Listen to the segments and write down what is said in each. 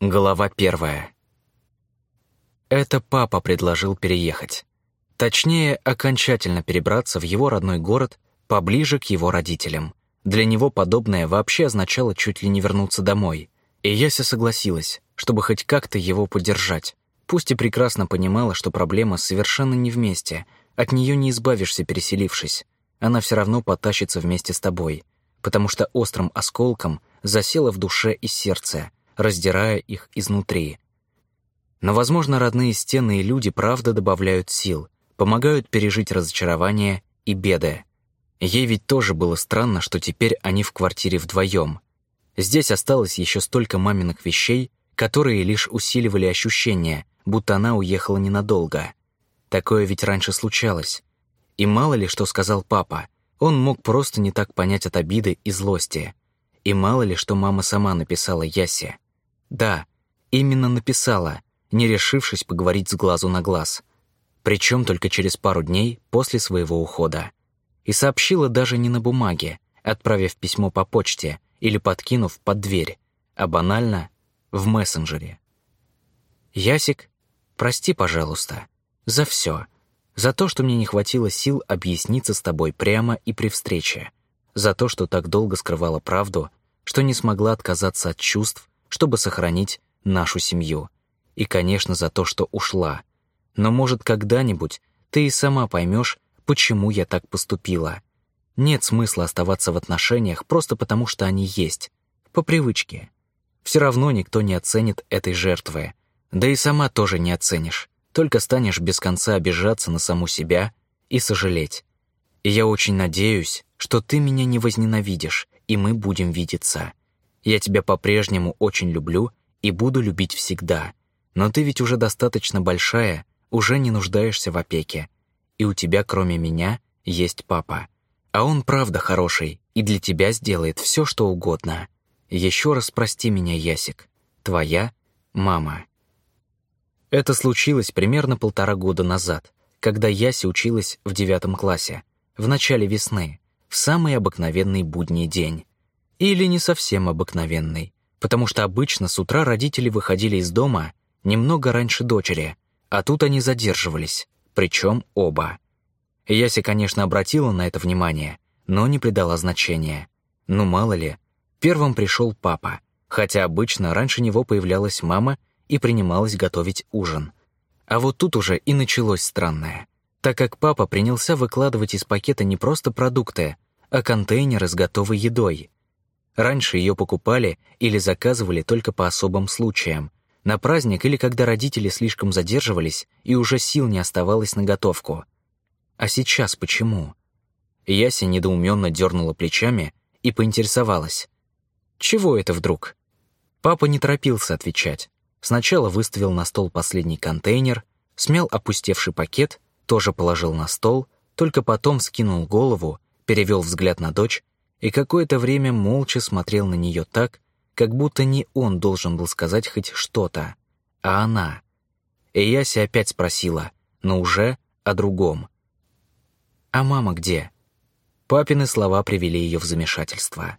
Глава 1. Это папа предложил переехать. Точнее, окончательно перебраться в его родной город, поближе к его родителям. Для него подобное вообще означало чуть ли не вернуться домой. И Яся согласилась, чтобы хоть как-то его поддержать. Пусть и прекрасно понимала, что проблема совершенно не вместе, от нее не избавишься, переселившись. Она все равно потащится вместе с тобой, потому что острым осколком засела в душе и сердце, раздирая их изнутри. Но, возможно, родные стены и люди правда добавляют сил, помогают пережить разочарование и беды. Ей ведь тоже было странно, что теперь они в квартире вдвоем. Здесь осталось еще столько маминых вещей, которые лишь усиливали ощущение, будто она уехала ненадолго. Такое ведь раньше случалось. И мало ли что сказал папа, он мог просто не так понять от обиды и злости. И мало ли что мама сама написала Ясе. Да, именно написала, не решившись поговорить с глазу на глаз. Причем только через пару дней после своего ухода. И сообщила даже не на бумаге, отправив письмо по почте или подкинув под дверь, а банально в мессенджере. «Ясик, прости, пожалуйста, за все. За то, что мне не хватило сил объясниться с тобой прямо и при встрече. За то, что так долго скрывала правду, что не смогла отказаться от чувств, чтобы сохранить нашу семью. И, конечно, за то, что ушла. Но, может, когда-нибудь ты и сама поймешь, почему я так поступила. Нет смысла оставаться в отношениях просто потому, что они есть. По привычке. Все равно никто не оценит этой жертвы. Да и сама тоже не оценишь. Только станешь без конца обижаться на саму себя и сожалеть. И я очень надеюсь, что ты меня не возненавидишь, и мы будем видеться. Я тебя по-прежнему очень люблю и буду любить всегда. Но ты ведь уже достаточно большая, уже не нуждаешься в опеке. И у тебя, кроме меня, есть папа. А он правда хороший и для тебя сделает все, что угодно. Еще раз прости меня, Ясик. Твоя мама». Это случилось примерно 1,5 года назад, когда Яся училась в 9 классе, в начале весны, в самый обыкновенный будний день. Или не совсем обыкновенный, потому что обычно с утра родители выходили из дома немного раньше дочери, а тут они задерживались, причем оба. Яся, конечно, обратила на это внимание, но не придала значения. Ну, мало ли, первым пришел папа, хотя обычно раньше него появлялась мама и принималась готовить ужин. А вот тут уже и началось странное, так как папа принялся выкладывать из пакета не просто продукты, а контейнеры с готовой едой. Раньше ее покупали или заказывали только по особым случаям, на праздник или когда родители слишком задерживались и уже сил не оставалось на готовку. А сейчас почему? Яся недоуменно дернула плечами и поинтересовалась. Чего это вдруг? Папа не торопился отвечать. Сначала выставил на стол последний контейнер, смял опустевший пакет, тоже положил на стол, только потом скинул голову, перевел взгляд на дочь и какое-то время молча смотрел на нее так, как будто не он должен был сказать хоть что-то, а она. И Яся опять спросила, но уже о другом. «А мама где?» Папины слова привели ее в замешательство.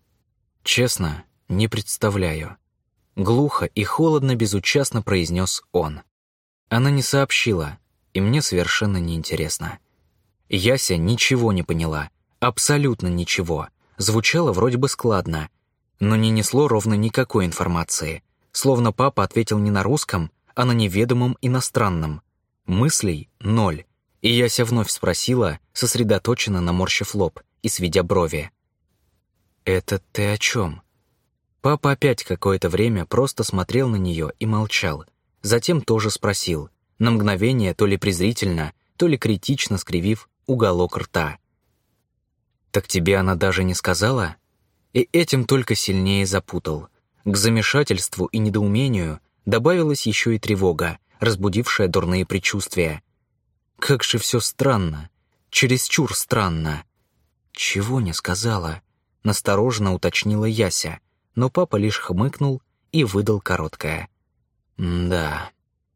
«Честно, не представляю». Глухо и холодно безучастно произнес он. Она не сообщила, и мне совершенно неинтересно. Яся ничего не поняла, абсолютно ничего. Звучало вроде бы складно, но не несло ровно никакой информации, словно папа ответил не на русском, а на неведомом иностранном. Мыслей — 0. И Яся вновь спросила, сосредоточенно наморщив лоб и сведя брови. «Это ты о чем?» Папа опять какое-то время просто смотрел на нее и молчал, затем тоже спросил, на мгновение то ли презрительно, то ли критично скривив уголок рта. «Так тебе она даже не сказала?» И этим только сильнее запутал. К замешательству и недоумению добавилась еще и тревога, разбудившая дурные предчувствия. Как же все странно, чересчур странно. «Чего не сказала?» — настороженно уточнила Яся, но папа лишь хмыкнул и выдал короткое «да».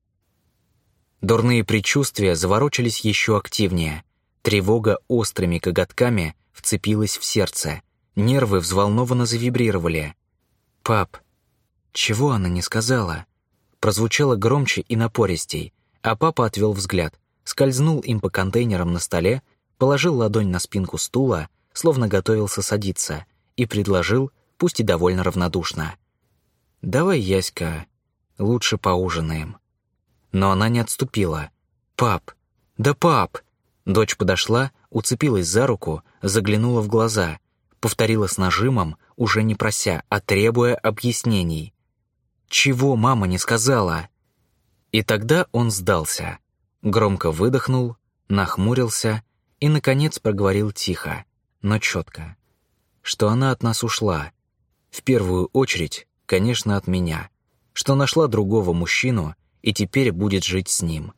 Дурные предчувствия заворочились еще активнее. Тревога острыми коготками вцепилась в сердце. Нервы взволнованно завибрировали. «Пап, Чего она не сказала? Прозвучало громче и напористей, а папа отвел взгляд, скользнул им по контейнерам на столе, положил ладонь на спинку стула, словно готовился садиться, и предложил, пусть и довольно равнодушно: «Давай, Яська, лучше поужинаем». Но она не отступила. «Пап! Да пап!» Дочь подошла, уцепилась за руку, заглянула в глаза, повторила с нажимом, уже не прося, а требуя объяснений. «Чего мама не сказала?» И тогда он сдался, громко выдохнул, нахмурился и, наконец, проговорил тихо, но четко, что она от нас ушла. В первую очередь, конечно, от меня, что нашла другого мужчину и теперь будет жить с ним.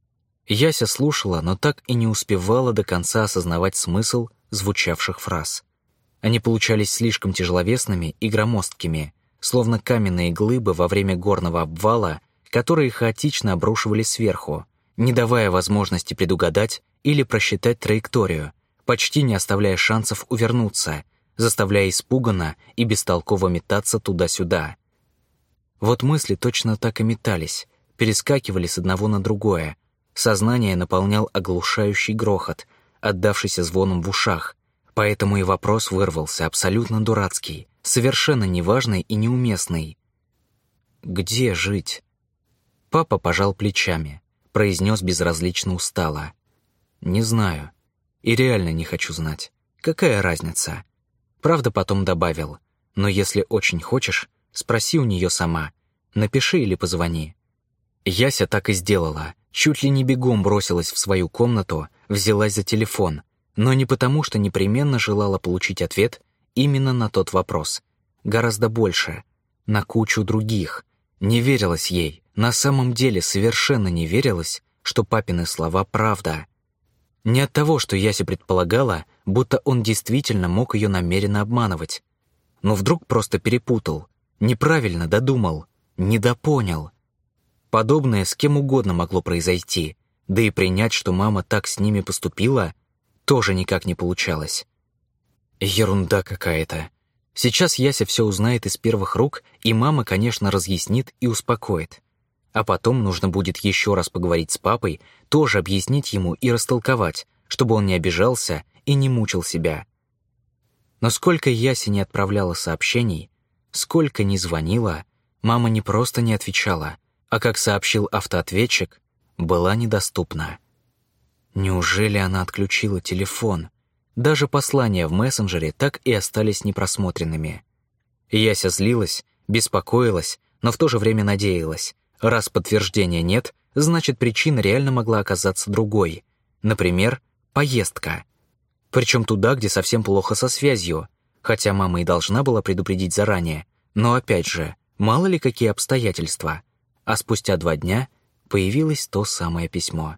Яся слушала, но так и не успевала до конца осознавать смысл звучавших фраз. Они получались слишком тяжеловесными и громоздкими, словно каменные глыбы во время горного обвала, которые хаотично обрушивали сверху, не давая возможности предугадать или просчитать траекторию, почти не оставляя шансов увернуться, заставляя испуганно и бестолково метаться туда-сюда. Вот мысли точно так и метались, перескакивали с одного на другое. Сознание наполнял оглушающий грохот, отдавшийся звоном в ушах, поэтому и вопрос вырвался абсолютно дурацкий, совершенно неважный и неуместный. «Где жить?» Папа пожал плечами, произнес безразлично устало: «Не знаю. И реально не хочу знать. Какая разница?» Правда, потом добавил: «Но если очень хочешь, спроси у нее сама. Напиши или позвони». Яся так и сделала, чуть ли не бегом бросилась в свою комнату, взялась за телефон, но не потому, что непременно желала получить ответ именно на тот вопрос. Гораздо больше, на кучу других. Не верилось ей, на самом деле совершенно не верилось, что папины слова правда. Не от того, что Яся предполагала, будто он действительно мог ее намеренно обманывать. Но вдруг просто перепутал, неправильно додумал, недопонял. Подобное с кем угодно могло произойти, да и принять, что мама так с ними поступила, тоже никак не получалось. Ерунда какая-то. Сейчас Яся все узнает из первых рук, и мама, конечно, разъяснит и успокоит. А потом нужно будет еще раз поговорить с папой, тоже объяснить ему и растолковать, чтобы он не обижался и не мучил себя. Но сколько Яся не отправляла сообщений, сколько не звонила, мама не просто не отвечала, а, как сообщил автоответчик, была недоступна. Неужели она отключила телефон? Даже послания в мессенджере так и остались непросмотренными. Яся злилась, беспокоилась, но в то же время надеялась. Раз подтверждения нет, значит, причина реально могла оказаться другой. Например, поездка. Причем туда, где совсем плохо со связью, хотя мама и должна была предупредить заранее. Но опять же, мало ли какие обстоятельства. А спустя 2 дня появилось то самое письмо.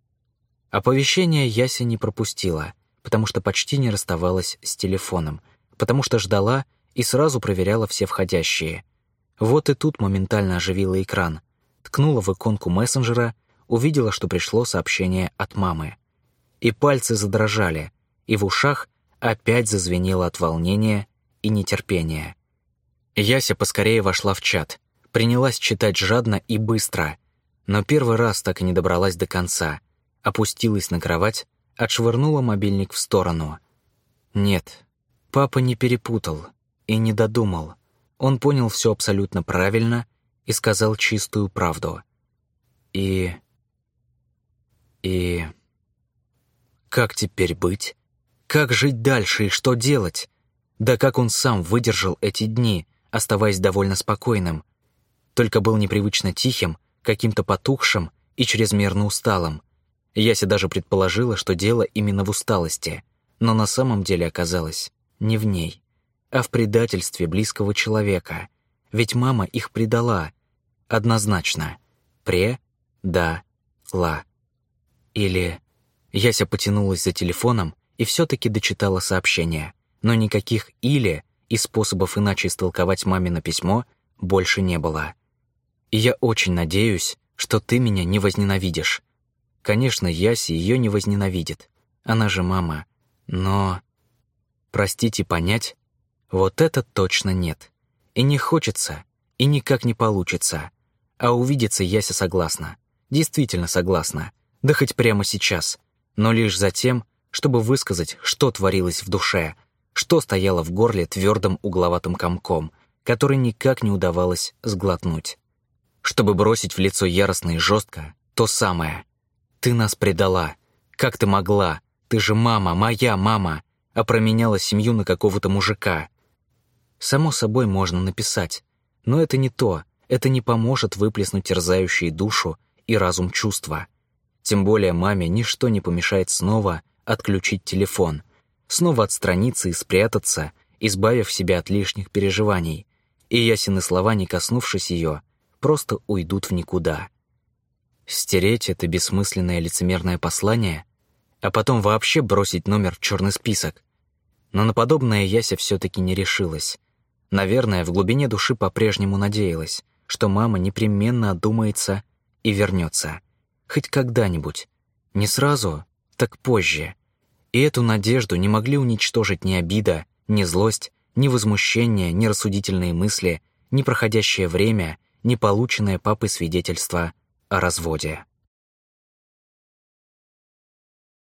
Оповещение Яся не пропустила, потому что почти не расставалась с телефоном, потому что ждала и сразу проверяла все входящие. Вот и тут моментально оживила экран, ткнула в иконку мессенджера, увидела, что пришло сообщение от мамы. И пальцы задрожали, и в ушах опять зазвенело от волнения и нетерпения. Яся поскорее вошла в чат, принялась читать жадно и быстро, но первый раз так и не добралась до конца, опустилась на кровать, отшвырнула мобильник в сторону. Нет, папа не перепутал и не додумал. Он понял все абсолютно правильно и сказал чистую правду. И как теперь быть? Как жить дальше и что делать? Да как он сам выдержал эти дни, оставаясь довольно спокойным? Только был непривычно тихим, каким-то потухшим и чрезмерно усталым. Яся даже предположила, что дело именно в усталости, но на самом деле оказалось не в ней, а в предательстве близкого человека. Ведь мама их предала. Однозначно. Предала. Или... Яся потянулась за телефоном и все-таки дочитала сообщение, но никаких «или» и способов иначе истолковать мамино письмо больше не было. И я очень надеюсь, что ты меня не возненавидишь. Конечно, Яся ее не возненавидит. Она же мама. Но... простить и понять — вот это точно нет. И не хочется, И никак не получится. А увидеться Яся согласна. Действительно согласна. Да хоть прямо сейчас. Но лишь за тем, чтобы высказать, что творилось в душе, что стояло в горле твердым угловатым комком, который никак не удавалось сглотнуть. Чтобы бросить в лицо яростно и жестко то самое. «Ты нас предала. Как ты могла? Ты же мама, моя мама, а променяла семью на какого-то мужика». Само собой можно написать, но это не то, это не поможет выплеснуть терзающие душу и разум чувства. Тем более маме ничто не помешает снова отключить телефон, снова отстраниться и спрятаться, избавив себя от лишних переживаний, и Ясины слова, не коснувшись ее, просто уйдут в никуда. Стереть это бессмысленное лицемерное послание, а потом вообще бросить номер в черный список. Но на подобное Яся все-таки не решилась. Наверное, в глубине души по-прежнему надеялась, что мама непременно одумается и вернется. Хоть когда-нибудь. Не сразу, так позже. И эту надежду не могли уничтожить ни обида, ни злость, ни возмущение, ни рассудительные мысли, ни проходящее время, ни полученное папой свидетельство о разводе.